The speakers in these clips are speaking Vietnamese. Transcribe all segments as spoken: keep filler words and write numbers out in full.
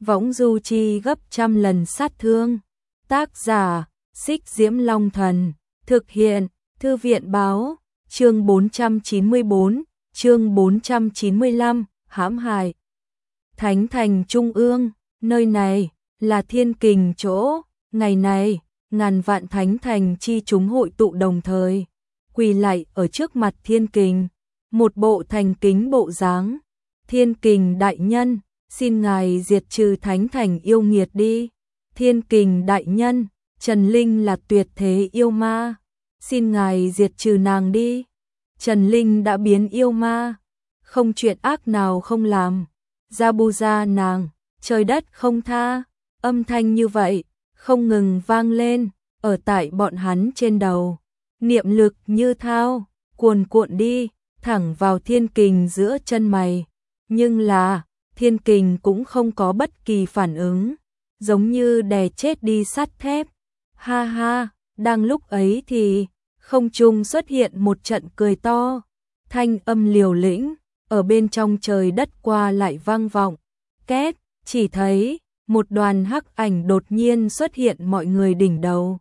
võng du chi gấp trăm lần sát thương. Tác giả, Xích Diễm Long Thần, thực hiện, Thư viện Báo, chương bốn trăm chín mươi bốn, chương bốn trăm chín mươi lăm, hãm hại. Thánh thành Trung ương, nơi này là thiên kình chỗ, ngày này, ngàn vạn thánh thành chi chúng hội tụ đồng thời, quỳ lạy ở trước mặt thiên kình, một bộ thành kính bộ dáng. Thiên kình đại nhân, xin ngài diệt trừ thánh thành yêu nghiệt đi. Thiên kình đại nhân, Trần Linh là tuyệt thế yêu ma, xin ngài diệt trừ nàng đi. Trần Linh đã biến yêu ma, không chuyện ác nào không làm, ra bu ra nàng, trời đất không tha. Âm thanh như vậy, không ngừng vang lên, ở tại bọn hắn trên đầu. Niệm lực như thao, cuồn cuộn đi, thẳng vào thiên kình giữa chân mày. Nhưng là, thiên kình cũng không có bất kỳ phản ứng, giống như đè chết đi sắt thép. Ha ha, đang lúc ấy thì, không trung xuất hiện một trận cười to, thanh âm liều lĩnh, ở bên trong trời đất qua lại vang vọng. Két, chỉ thấy, một đoàn hắc ảnh đột nhiên xuất hiện mọi người đỉnh đầu.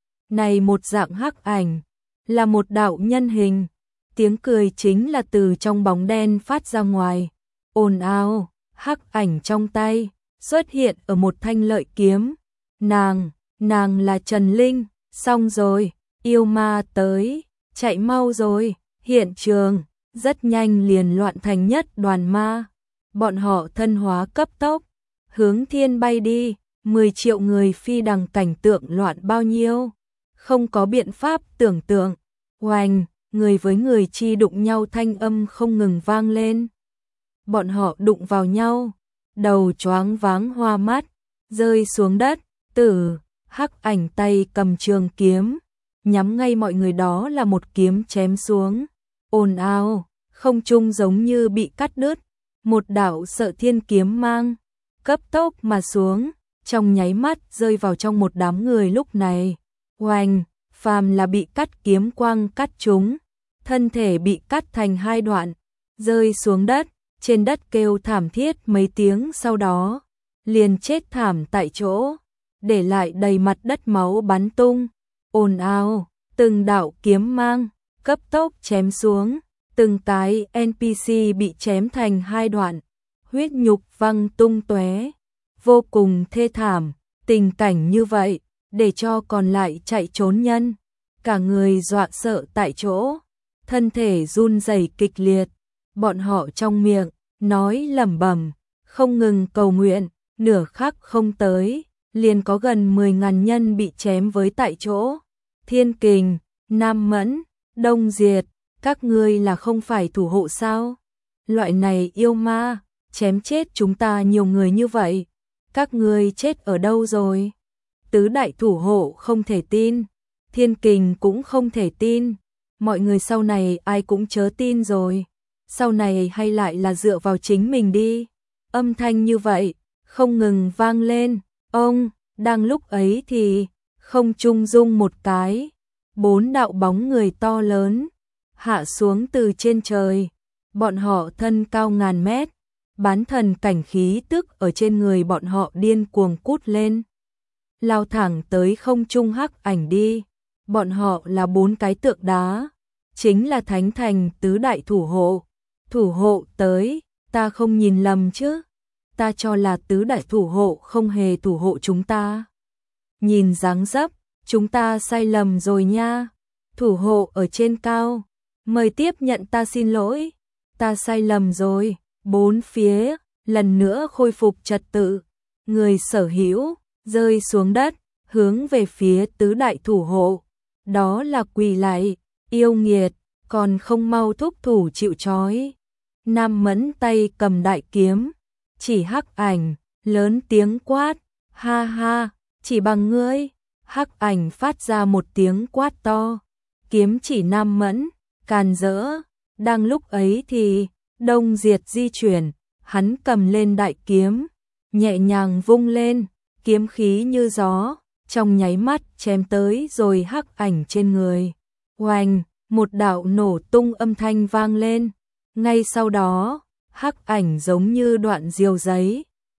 Này một dạng hắc ảnh, là một đạo nhân hình, tiếng cười chính là từ trong bóng đen phát ra ngoài. Ồn ào, hắc ảnh trong tay, xuất hiện ở một thanh lợi kiếm. Nàng, nàng là Trần Linh, xong rồi, yêu ma tới, chạy mau rồi. Hiện trường, rất nhanh liền loạn thành nhất đoàn ma. Bọn họ thân hóa cấp tốc, hướng thiên bay đi, mười triệu người phi đằng cảnh tượng loạn bao nhiêu. Không có biện pháp tưởng tượng, oanh, người với người chi đụng nhau thanh âm không ngừng vang lên. Bọn họ đụng vào nhau, đầu choáng váng hoa mắt, rơi xuống đất, tử, hắc ảnh tay cầm trường kiếm, nhắm ngay mọi người đó là một kiếm chém xuống. Ồn ào, không trung giống như bị cắt đứt, một đạo sợ thiên kiếm mang, cấp tốc mà xuống, trong nháy mắt rơi vào trong một đám người lúc này. Oanh, phàm là bị cắt kiếm quang cắt chúng, thân thể bị cắt thành hai đoạn, rơi xuống đất, trên đất kêu thảm thiết mấy tiếng sau đó, liền chết thảm tại chỗ, để lại đầy mặt đất máu bắn tung. Ồn ào, từng đạo kiếm mang, cấp tốc chém xuống, từng cái en pê xê bị chém thành hai đoạn, huyết nhục văng tung tóe, vô cùng thê thảm. Tình cảnh như vậy, để cho còn lại chạy trốn nhân, cả người dọa sợ tại chỗ, thân thể run rẩy kịch liệt. Bọn họ trong miệng nói lẩm bẩm, không ngừng cầu nguyện, nửa khắc không tới, liền có gần mười ngàn nhân bị chém với tại chỗ. Thiên kình, Nam Mẫn, Đông Diệt, các ngươi là không phải thủ hộ sao? Loại này yêu ma, chém chết chúng ta nhiều người như vậy, các ngươi chết ở đâu rồi? Tứ đại thủ hộ không thể tin, thiên kình cũng không thể tin, mọi người sau này ai cũng chớ tin rồi, sau này hay lại là dựa vào chính mình đi. Âm thanh như vậy, không ngừng vang lên, ông, đang lúc ấy thì, không trung rung một cái, bốn đạo bóng người to lớn, hạ xuống từ trên trời, bọn họ thân cao ngàn mét, bán thần cảnh khí tức ở trên người bọn họ điên cuồng cút lên, lao thẳng tới không trung hắc ảnh đi. Bọn họ là bốn cái tượng đá, chính là thánh thành tứ đại thủ hộ. Thủ hộ tới, ta không nhìn lầm chứ? Ta cho là tứ đại thủ hộ không hề thủ hộ chúng ta. Nhìn dáng dấp, chúng ta sai lầm rồi nha. Thủ hộ ở trên cao, mời tiếp nhận ta xin lỗi, ta sai lầm rồi. Bốn phía lần nữa khôi phục trật tự, người sở hữu rơi xuống đất, hướng về phía tứ đại thủ hộ, đó là quỳ lạy. Yêu nghiệt, còn không mau thúc thủ chịu trói. Nam Mẫn tay cầm đại kiếm, chỉ hắc ảnh, lớn tiếng quát, ha ha, chỉ bằng ngươi. Hắc ảnh phát ra một tiếng quát to, kiếm chỉ Nam Mẫn, càn rỡ. Đang lúc ấy thì, Đông Diệt di chuyển, hắn cầm lên đại kiếm, nhẹ nhàng vung lên, kiếm khí như gió, trong nháy mắt chém tới rồi hắc ảnh trên người. Oanh, một đạo nổ tung âm thanh vang lên, ngay sau đó, hắc ảnh giống như đoạn diều giấy,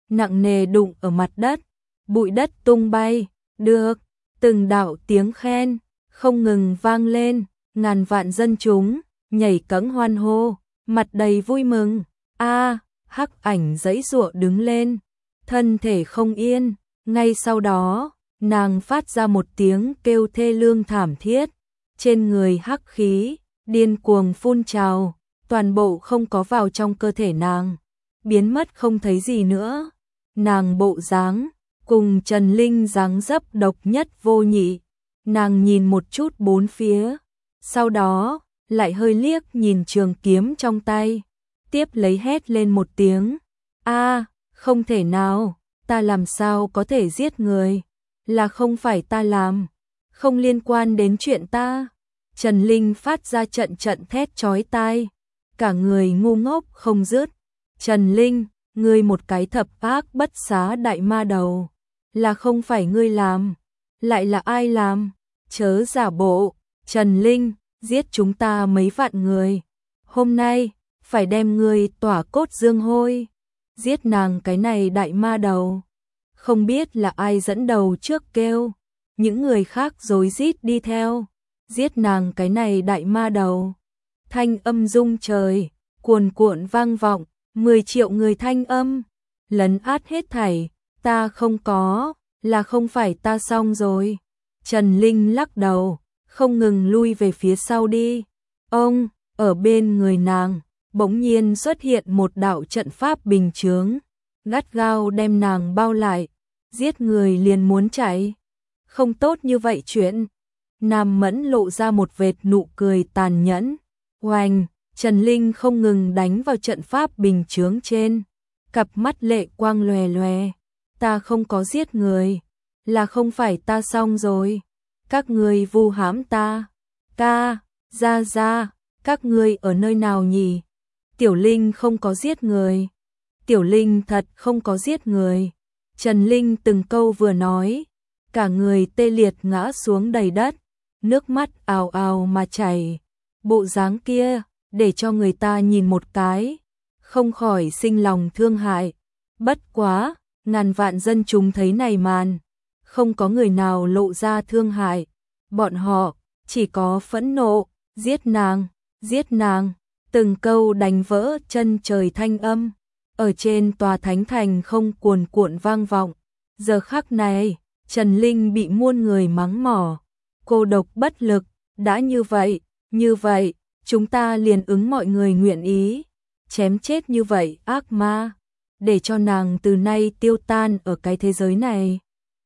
nặng nề đụng ở mặt đất, bụi đất tung bay, được, từng đạo tiếng khen, không ngừng vang lên, ngàn vạn dân chúng, nhảy cẫng hoan hô, mặt đầy vui mừng, a hắc ảnh giãy giụa đứng lên, thân thể không yên, ngay sau đó, nàng phát ra một tiếng kêu thê lương thảm thiết, trên người hắc khí, điên cuồng phun trào, toàn bộ không có vào trong cơ thể nàng, biến mất không thấy gì nữa, nàng bộ dáng, cùng Trần Linh dáng dấp độc nhất vô nhị, nàng nhìn một chút bốn phía, sau đó, lại hơi liếc nhìn trường kiếm trong tay, tiếp lấy hét lên một tiếng, a không thể nào, ta làm sao có thể giết người, là không phải ta làm, không liên quan đến chuyện ta. Trần Linh phát ra trận trận thét chói tai, cả người ngu ngốc không dứt. Trần Linh, ngươi một cái thập ác bất xá đại ma đầu, là không phải ngươi làm, lại là ai làm? Chớ giả bộ, Trần Linh, giết chúng ta mấy vạn người, hôm nay phải đem ngươi tỏa cốt dương hôi, giết nàng cái này đại ma đầu. Không biết là ai dẫn đầu trước kêu, những người khác rối rít đi theo, giết nàng cái này đại ma đầu. Thanh âm rung trời, cuồn cuộn vang vọng, mười triệu người thanh âm, lấn át hết thảy, ta không có, là không phải ta xong rồi. Trần Linh lắc đầu, không ngừng lui về phía sau đi. Ông, ở bên người nàng, bỗng nhiên xuất hiện một đạo trận pháp bình chướng, gắt gao đem nàng bao lại, giết người liền muốn chạy. Không tốt như vậy chuyện. Nam Mẫn lộ ra một vệt nụ cười tàn nhẫn. Oanh, Trần Linh không ngừng đánh vào trận pháp bình chướng trên, cặp mắt lệ quang lòe lòe. Ta không có giết người, là không phải ta xong rồi. Các ngươi vu hãm ta. Ta, ra ra, các ngươi ở nơi nào nhỉ? Tiểu Linh không có giết người. Tiểu Linh thật không có giết người. Trần Linh từng câu vừa nói, cả người tê liệt ngã xuống đầy đất, nước mắt ào ào mà chảy. Bộ dáng kia, để cho người ta nhìn một cái, không khỏi sinh lòng thương hại. Bất quá, ngàn vạn dân chúng thấy này màn, không có người nào lộ ra thương hại. Bọn họ chỉ có phẫn nộ, giết nàng, giết nàng, từng câu đánh vỡ chân trời thanh âm, ở trên tòa thánh thành không cuồn cuộn vang vọng. Giờ khắc này, Trần Linh bị muôn người mắng mỏ, cô độc bất lực, đã như vậy, như vậy, chúng ta liền ứng mọi người nguyện ý, chém chết như vậy ác ma, để cho nàng từ nay tiêu tan ở cái thế giới này.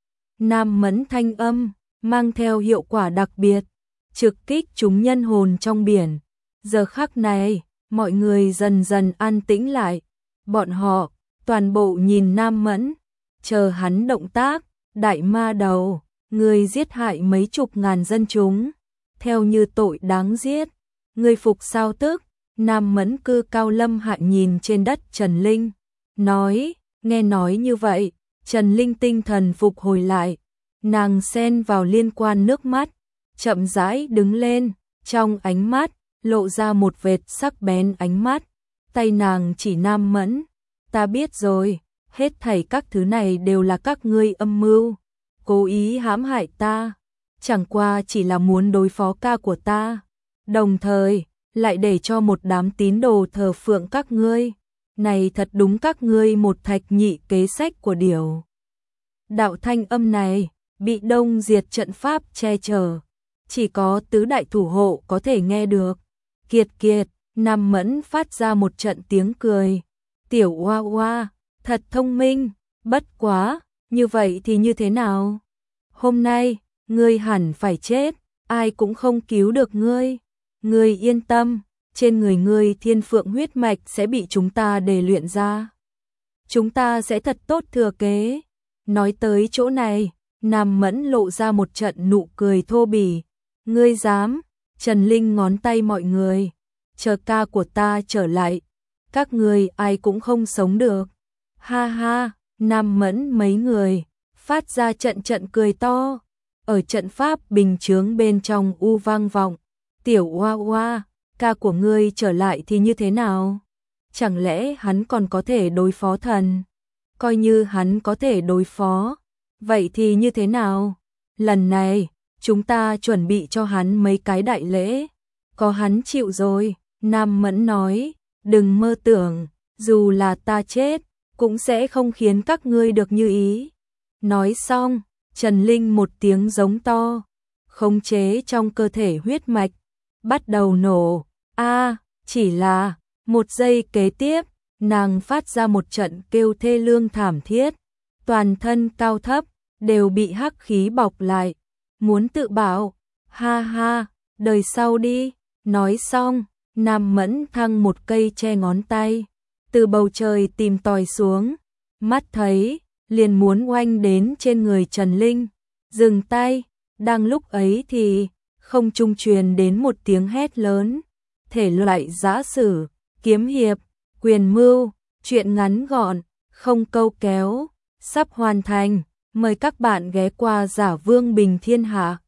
Nam Mẫn thanh âm, mang theo hiệu quả đặc biệt, trực kích chúng nhân hồn trong biển. Giờ khắc này, mọi người dần dần an tĩnh lại, bọn họ, toàn bộ nhìn Nam Mẫn, chờ hắn động tác. Đại ma đầu, người giết hại mấy chục ngàn dân chúng, theo như tội đáng giết, người phục sao tức. Nam Mẫn cư cao lâm hạ nhìn trên đất Trần Linh, nói, nghe nói như vậy, Trần Linh tinh thần phục hồi lại, nàng xen vào liên quan nước mắt, chậm rãi đứng lên, trong ánh mắt, lộ ra một vệt sắc bén ánh mắt, tay nàng chỉ Nam Mẫn, ta biết rồi. Hết thảy các thứ này đều là các ngươi âm mưu, cố ý hãm hại ta, chẳng qua chỉ là muốn đối phó ca của ta, đồng thời lại để cho một đám tín đồ thờ phượng các ngươi, này thật đúng các ngươi một thạch nhị kế sách của điều. Đạo thanh âm này, bị đông diệt trận pháp che chở, chỉ có tứ đại thủ hộ có thể nghe được. Kiệt kiệt, Nam Mẫn phát ra một trận tiếng cười, tiểu oa oa, thật thông minh, bất quá, như vậy thì như thế nào? Hôm nay, ngươi hẳn phải chết, ai cũng không cứu được ngươi. Ngươi yên tâm, trên người ngươi thiên phượng huyết mạch sẽ bị chúng ta đề luyện ra. Chúng ta sẽ thật tốt thừa kế. Nói tới chỗ này, Nam Mẫn lộ ra một trận nụ cười thô bỉ. Ngươi dám? Trần Linh ngón tay mọi người. Chờ ca của ta trở lại, các ngươi ai cũng không sống được. Ha ha, Nam Mẫn mấy người, phát ra trận trận cười to, ở trận pháp bình chướng bên trong u vang vọng, tiểu oa oa, ca của ngươi trở lại thì như thế nào? Chẳng lẽ hắn còn có thể đối phó thần? coi như hắn có thể đối phó. Vậy thì như thế nào? Lần này, chúng ta chuẩn bị cho hắn mấy cái đại lễ. Có hắn chịu rồi, Nam Mẫn nói, đừng mơ tưởng, dù là ta chết, cũng sẽ không khiến các ngươi được như ý. Nói xong, Trần Linh một tiếng giống to, khống chế trong cơ thể huyết mạch, bắt đầu nổ. A, chỉ là, một giây kế tiếp, nàng phát ra một trận kêu thê lương thảm thiết, toàn thân cao thấp, đều bị hắc khí bọc lại. Muốn tự bảo, ha ha, đời sau đi. Nói xong, Nam Mẫn thăng một cây che ngón tay, từ bầu trời tìm tòi xuống, mắt thấy, liền muốn oanh đến trên người Trần Linh. Dừng tay, đang lúc ấy thì, không trung truyền đến một tiếng hét lớn, thể loại giã sử, kiếm hiệp, quyền mưu, truyện ngắn gọn, không câu kéo, sắp hoàn thành, mời các bạn ghé qua Giả Vương Bình Thiên Hạ.